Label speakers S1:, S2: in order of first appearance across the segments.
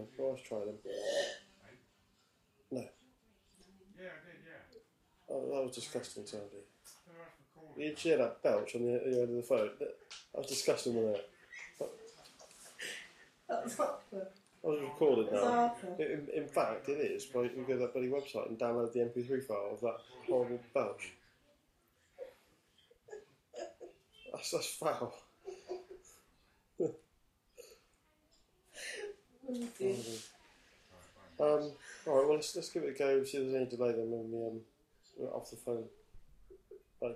S1: always try them. No.
S2: Yeah, I did, yeah.
S1: Oh, that was disgusting, Sandy. You hear that belch on the end of the phone? That was disgusting, wasn't it?
S3: That's Arthur.
S1: I was recorded
S3: That's
S1: now.
S3: Arthur.
S1: In fact, it is. But you go to that bloody website and download the MP3 file of that horrible belch. That's foul. Alright, well, let's give it a go, see if there's any delay then when we're off the phone. Bye.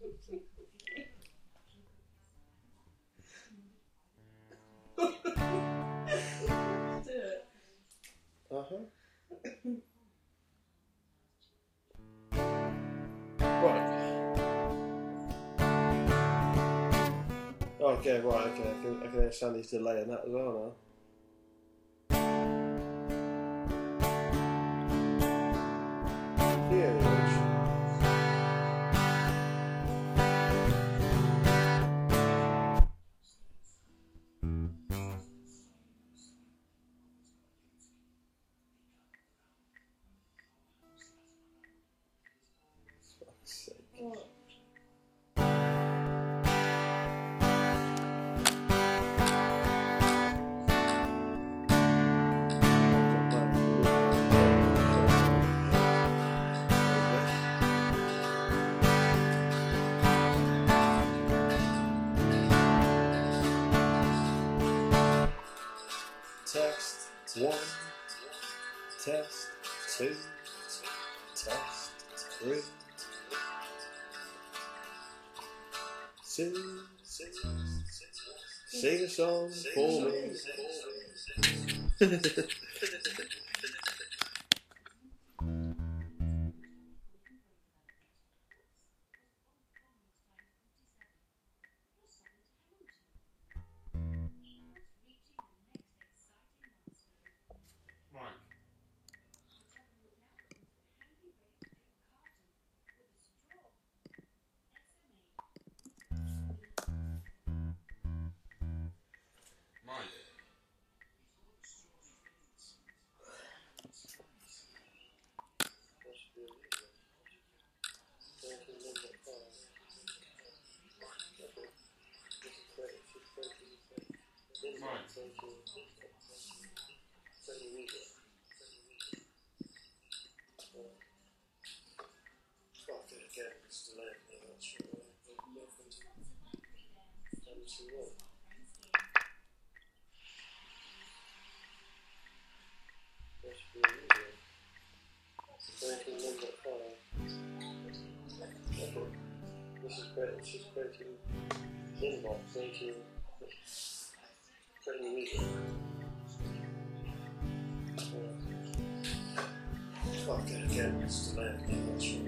S3: Do it.
S1: Right. Okay, right, okay. I can understand Sandy's delay in that as well now.
S3: What?
S1: Test 1, test 2, test 3. Sing a song for me. This is great. It's just creating inbox, creating media. Okay, again, it's delayed. That's really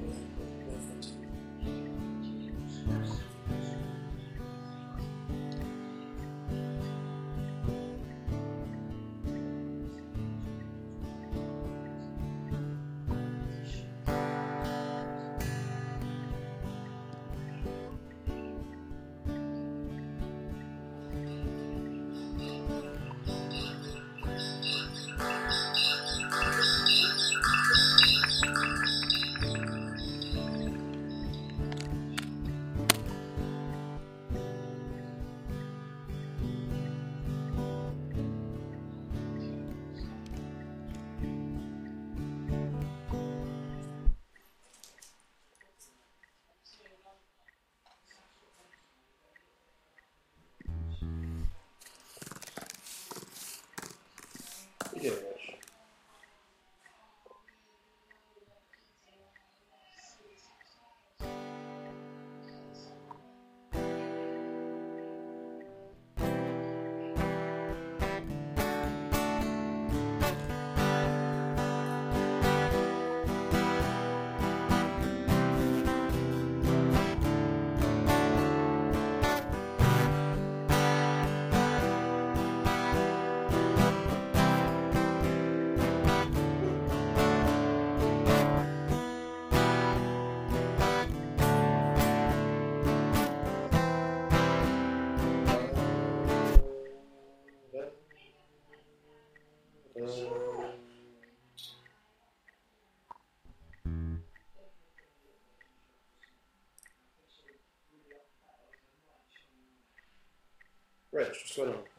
S1: yeah, Rich. Rich, what's going on?